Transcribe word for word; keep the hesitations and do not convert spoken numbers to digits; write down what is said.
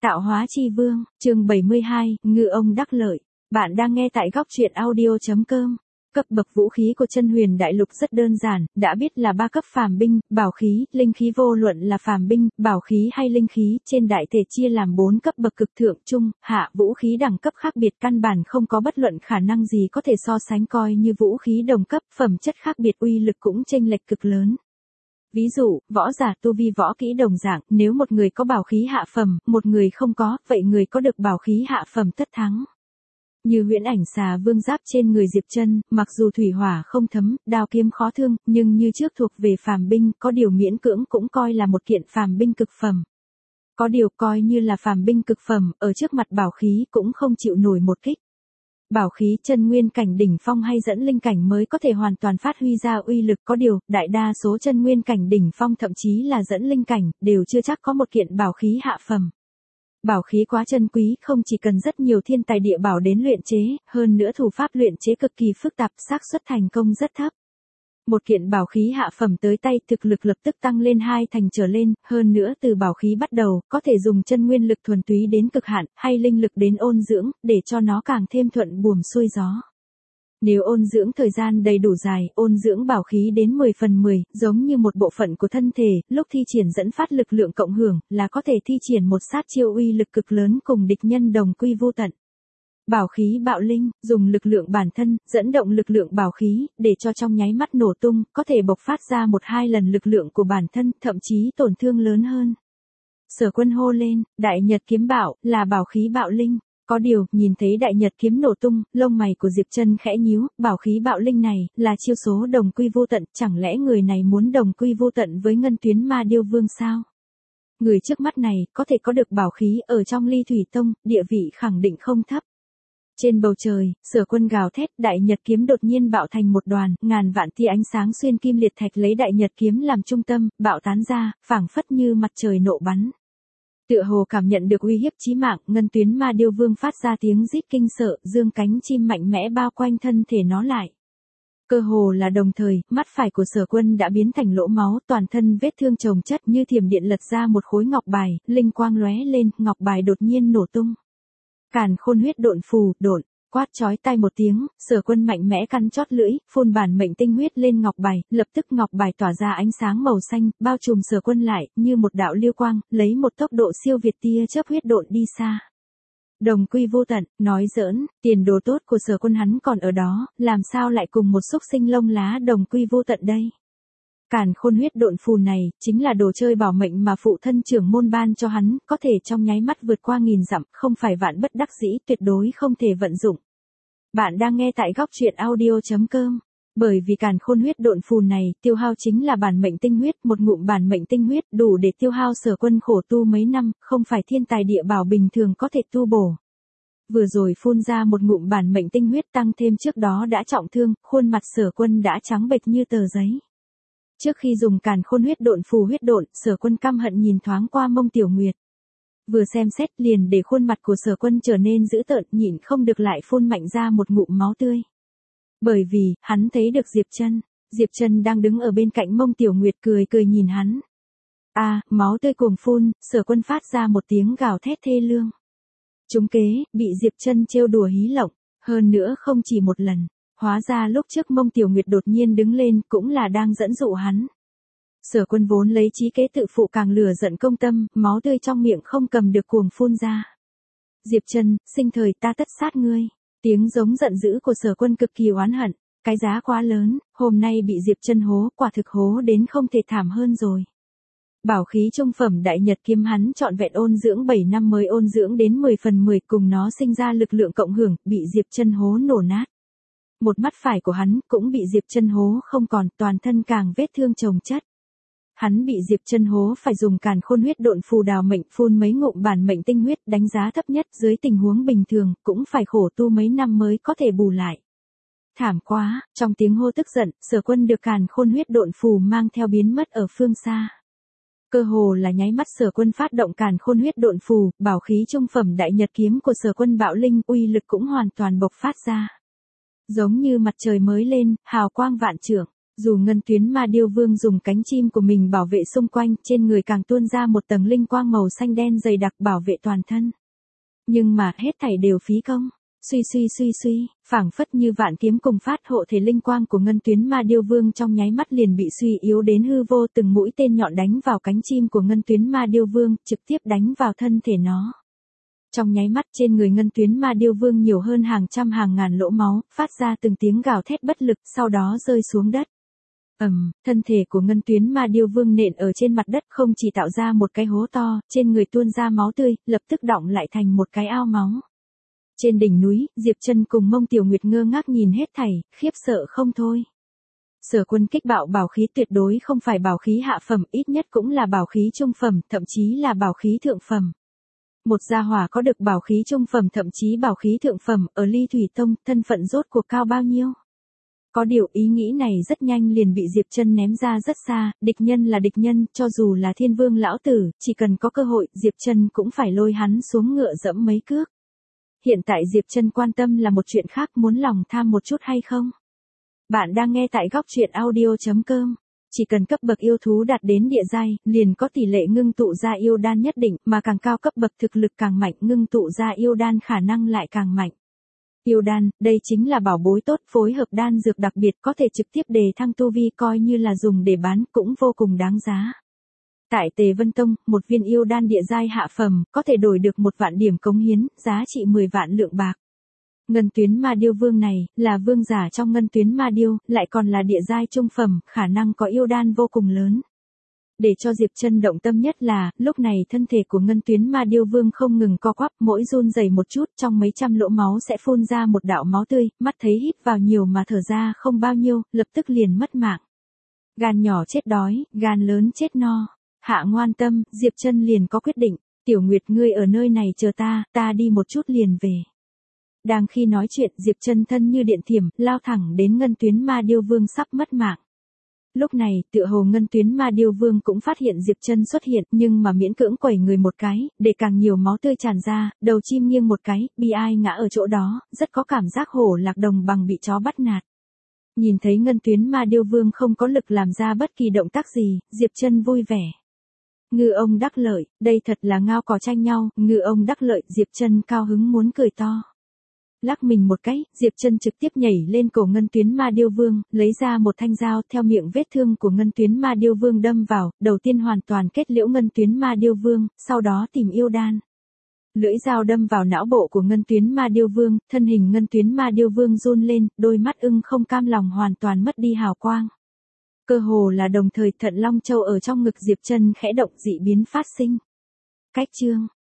Tạo hóa chi vương, chương bảy mươi hai, ngư ông đắc lợi. Bạn đang nghe tại góc truyện audio chấm com. Cấp bậc vũ khí của Chân Huyền Đại Lục rất đơn giản, đã biết là ba cấp phàm binh, bảo khí, linh khí, vô luận là phàm binh, bảo khí hay linh khí, trên đại thể chia làm bốn cấp bậc cực thượng, trung, hạ, vũ khí đẳng cấp khác biệt căn bản không có bất luận khả năng gì có thể so sánh, coi như vũ khí đồng cấp, phẩm chất khác biệt uy lực cũng chênh lệch cực lớn. Ví dụ, võ giả tu vi võ kỹ đồng dạng, nếu một người có bảo khí hạ phẩm, một người không có, vậy người có được bảo khí hạ phẩm tất thắng. Như Huyễn Ảnh Xà Vương giáp trên người Diệp Chân, mặc dù thủy hỏa không thấm, đao kiếm khó thương, nhưng như trước thuộc về phàm binh, có điều miễn cưỡng cũng coi là một kiện phàm binh cực phẩm. Có điều coi như là phàm binh cực phẩm, ở trước mặt bảo khí cũng không chịu nổi một kích. Bảo khí chân nguyên cảnh đỉnh phong hay dẫn linh cảnh mới có thể hoàn toàn phát huy ra uy lực, có điều, đại đa số chân nguyên cảnh đỉnh phong thậm chí là dẫn linh cảnh, đều chưa chắc có một kiện bảo khí hạ phẩm. Bảo khí quá chân quý, không chỉ cần rất nhiều thiên tài địa bảo đến luyện chế, hơn nữa thủ pháp luyện chế cực kỳ phức tạp, xác suất thành công rất thấp. Một kiện bảo khí hạ phẩm tới tay, thực lực lập tức tăng lên hai thành trở lên, hơn nữa từ bảo khí bắt đầu, có thể dùng chân nguyên lực thuần túy đến cực hạn, hay linh lực đến ôn dưỡng, để cho nó càng thêm thuận buồm xuôi gió. Nếu ôn dưỡng thời gian đầy đủ dài, ôn dưỡng bảo khí đến mười phần mười, giống như một bộ phận của thân thể, lúc thi triển dẫn phát lực lượng cộng hưởng, là có thể thi triển một sát chiêu uy lực cực lớn cùng địch nhân đồng quy vô tận. Bảo khí bạo linh, dùng lực lượng bản thân, dẫn động lực lượng bảo khí, để cho trong nháy mắt nổ tung, có thể bộc phát ra một hai lần lực lượng của bản thân, thậm chí tổn thương lớn hơn. Sở Quân hô lên, Đại Nhật kiếm bảo, là bảo khí bạo linh. Có điều, nhìn thấy Đại Nhật kiếm nổ tung, lông mày của Diệp Chân khẽ nhíu, bảo khí bạo linh này, là chiêu số đồng quy vô tận, chẳng lẽ người này muốn đồng quy vô tận với Ngân Tuyến Ma Điêu Vương sao? Người trước mắt này, có thể có được bảo khí ở trong Ly Thủy Tông, địa vị khẳng định không thấp. Trên bầu trời, Sở Quân gào thét, Đại Nhật kiếm đột nhiên bạo thành một đoàn, ngàn vạn tia ánh sáng xuyên kim liệt thạch lấy Đại Nhật kiếm làm trung tâm, bạo tán ra, phảng phất như mặt trời nộ bắn. Tựa hồ cảm nhận được uy hiếp chí mạng, Ngân Tuyến Ma Điêu Vương phát ra tiếng rít kinh sợ, dương cánh chim mạnh mẽ bao quanh thân thể nó lại. Cơ hồ là đồng thời, mắt phải của Sở Quân đã biến thành lỗ máu, toàn thân vết thương chồng chất, như thiểm điện lật ra một khối ngọc bài, linh quang lóe lên, ngọc bài đột nhiên nổ tung. Càn Khôn huyết độn phù, độn, quát chói tai một tiếng, Sở Quân mạnh mẽ căn chót lưỡi, phun bản mệnh tinh huyết lên ngọc bài, lập tức ngọc bài tỏa ra ánh sáng màu xanh, bao trùm Sở Quân lại, như một đạo lưu quang, lấy một tốc độ siêu việt tia chớp huyết độn đi xa. Đồng quy vô tận, nói giỡn, tiền đồ tốt của Sở Quân hắn còn ở đó, làm sao lại cùng một xúc sinh lông lá đồng quy vô tận đây? Càn Khôn huyết độn phù này, chính là đồ chơi bảo mệnh mà phụ thân trưởng môn ban cho hắn, có thể trong nháy mắt vượt qua nghìn dặm, không phải vạn bất đắc dĩ, tuyệt đối không thể vận dụng. Bạn đang nghe tại góc truyện audio chấm com. Bởi vì Càn Khôn huyết độn phù này, tiêu hao chính là bản mệnh tinh huyết, một ngụm bản mệnh tinh huyết đủ để tiêu hao Sở Quân khổ tu mấy năm, không phải thiên tài địa bảo bình thường có thể tu bổ. Vừa rồi phun ra một ngụm bản mệnh tinh huyết tăng thêm trước đó đã trọng thương, khuôn mặt Sở Quân đã trắng bệch như tờ giấy. Trước khi dùng Càn Khôn huyết độn phù huyết độn, Sở Quân căm hận nhìn thoáng qua Mông Tiểu Nguyệt. Vừa xem xét liền để khuôn mặt của Sở Quân trở nên dữ tợn, nhịn không được lại phun mạnh ra một ngụm máu tươi. Bởi vì, hắn thấy được Diệp Chân, Diệp Chân đang đứng ở bên cạnh Mông Tiểu Nguyệt cười cười nhìn hắn. A, à, máu tươi cuồng phun, Sở Quân phát ra một tiếng gào thét thê lương. Trúng kế, bị Diệp Chân trêu đùa hí lộng, hơn nữa không chỉ một lần. Hóa ra lúc trước Mông Tiểu Nguyệt đột nhiên đứng lên cũng là đang dẫn dụ hắn. Sở Quân vốn lấy chí kế tự phụ càng lửa giận công tâm, máu tươi trong miệng không cầm được cuồng phun ra. Diệp Chân, sinh thời ta tất sát ngươi. Tiếng giống giận dữ của Sở Quân cực kỳ oán hận, cái giá quá lớn, hôm nay bị Diệp Chân hố, quả thực hố đến không thể thảm hơn rồi. Bảo khí trung phẩm Đại Nhật kiếm hắn trọn vẹn ôn dưỡng bảy năm mới ôn dưỡng đến mười phần mười, cùng nó sinh ra lực lượng cộng hưởng, bị Diệp Chân hố nổ nát. Một mắt phải của hắn cũng bị Diệp Chân hố không còn, toàn thân càng vết thương chồng chất. Hắn bị Diệp Chân hố phải dùng Càn Khôn huyết độn phù đào mệnh, phun mấy ngụm bản mệnh tinh huyết, đánh giá thấp nhất dưới tình huống bình thường, cũng phải khổ tu mấy năm mới có thể bù lại. Thảm quá, trong tiếng hô tức giận, Sở Quân được Càn Khôn huyết độn phù mang theo biến mất ở phương xa. Cơ hồ là nháy mắt Sở Quân phát động Càn Khôn huyết độn phù, bảo khí trung phẩm Đại Nhật kiếm của Sở Quân bạo linh, uy lực cũng hoàn toàn bộc phát ra. Giống như mặt trời mới lên, hào quang vạn trượng. Dù ngân tuyến ma điêu vương dùng cánh chim của mình bảo vệ xung quanh, trên người càng tuôn ra một tầng linh quang màu xanh đen dày đặc bảo vệ toàn thân. Nhưng mà hết thảy đều phí công. Suy suy suy suy, phảng phất như vạn kiếm cùng phát hộ thể linh quang của ngân tuyến ma điêu vương trong nháy mắt liền bị suy yếu đến hư vô, từng mũi tên nhọn đánh vào cánh chim của ngân tuyến ma điêu vương, trực tiếp đánh vào thân thể nó. Trong nháy mắt trên người ngân tuyến ma điêu vương nhiều hơn hàng trăm hàng ngàn lỗ máu, phát ra từng tiếng gào thét bất lực, sau đó rơi xuống đất. Ầm, thân thể của ngân tuyến ma điêu vương nện ở trên mặt đất, không chỉ tạo ra một cái hố to, trên người tuôn ra máu tươi, lập tức đọng lại thành một cái ao máu. Trên đỉnh núi, Diệp Trân cùng Mông Tiểu Nguyệt ngơ ngác nhìn hết thảy, khiếp sợ không thôi. Sở Quân kích bạo bảo khí tuyệt đối không phải bảo khí hạ phẩm, ít nhất cũng là bảo khí trung phẩm, thậm chí là bảo khí thượng phẩm. Một gia hỏa có được bảo khí trung phẩm thậm chí bảo khí thượng phẩm, ở Ly Thủy Tông, thân phận rốt cuộc cao bao nhiêu? Có điều ý nghĩ này rất nhanh liền bị Diệp Trân ném ra rất xa, địch nhân là địch nhân, cho dù là Thiên Vương lão tử, chỉ cần có cơ hội, Diệp Trân cũng phải lôi hắn xuống ngựa dẫm mấy cước. Hiện tại Diệp Trân quan tâm là một chuyện khác, muốn lòng tham một chút hay không? Bạn đang nghe tại góc truyện audio chấm com. Chỉ cần cấp bậc yêu thú đạt đến địa giai, liền có tỷ lệ ngưng tụ ra yêu đan nhất định, mà càng cao cấp bậc thực lực càng mạnh, ngưng tụ ra yêu đan khả năng lại càng mạnh. Yêu đan, đây chính là bảo bối tốt, phối hợp đan dược đặc biệt có thể trực tiếp đề thăng tu vi, coi như là dùng để bán cũng vô cùng đáng giá. Tại Tề Vân Tông, một viên yêu đan địa giai hạ phẩm, có thể đổi được một vạn điểm cống hiến, giá trị mười vạn lượng bạc. Ngân tuyến ma điêu vương này, là vương giả trong ngân tuyến ma điêu, lại còn là địa giai trung phẩm, khả năng có yêu đan vô cùng lớn. Để cho Diệp Trân động tâm nhất là, lúc này thân thể của ngân tuyến ma điêu vương không ngừng co quắp, mỗi run rẩy một chút, trong mấy trăm lỗ máu sẽ phun ra một đạo máu tươi, mắt thấy hít vào nhiều mà thở ra không bao nhiêu, lập tức liền mất mạng. Gan nhỏ chết đói, gan lớn chết no. Hạ ngoan tâm, Diệp Trân liền có quyết định, Tiểu Nguyệt ngươi ở nơi này chờ ta, ta đi một chút liền về. Đang khi nói chuyện, Diệp Trân thân như điện thiểm, lao thẳng đến ngân tuyến ma điêu vương sắp mất mạng. Lúc này, tựa hồ ngân tuyến ma điêu vương cũng phát hiện Diệp Trân xuất hiện, nhưng mà miễn cưỡng quẩy người một cái, để càng nhiều máu tươi tràn ra, đầu chim nghiêng một cái, bi ai ngã ở chỗ đó, rất có cảm giác hổ lạc đồng bằng bị chó bắt nạt. Nhìn thấy ngân tuyến ma điêu vương không có lực làm ra bất kỳ động tác gì, Diệp Trân vui vẻ. Ngư ông đắc lợi, đây thật là ngao cò tranh nhau, ngư ông đắc lợi, Diệp Trân cao hứng muốn cười to. Lắc mình một cái, Diệp Trân trực tiếp nhảy lên cổ ngân tuyến ma điêu vương, lấy ra một thanh dao, theo miệng vết thương của ngân tuyến ma điêu vương đâm vào, đầu tiên hoàn toàn kết liễu ngân tuyến ma điêu vương, sau đó tìm yêu đan. Lưỡi dao đâm vào não bộ của ngân tuyến ma điêu vương, thân hình ngân tuyến ma điêu vương run lên, đôi mắt ưng không cam lòng hoàn toàn mất đi hào quang. Cơ hồ là đồng thời Thận Long Châu ở trong ngực Diệp Trân khẽ động, dị biến phát sinh. Cách chương,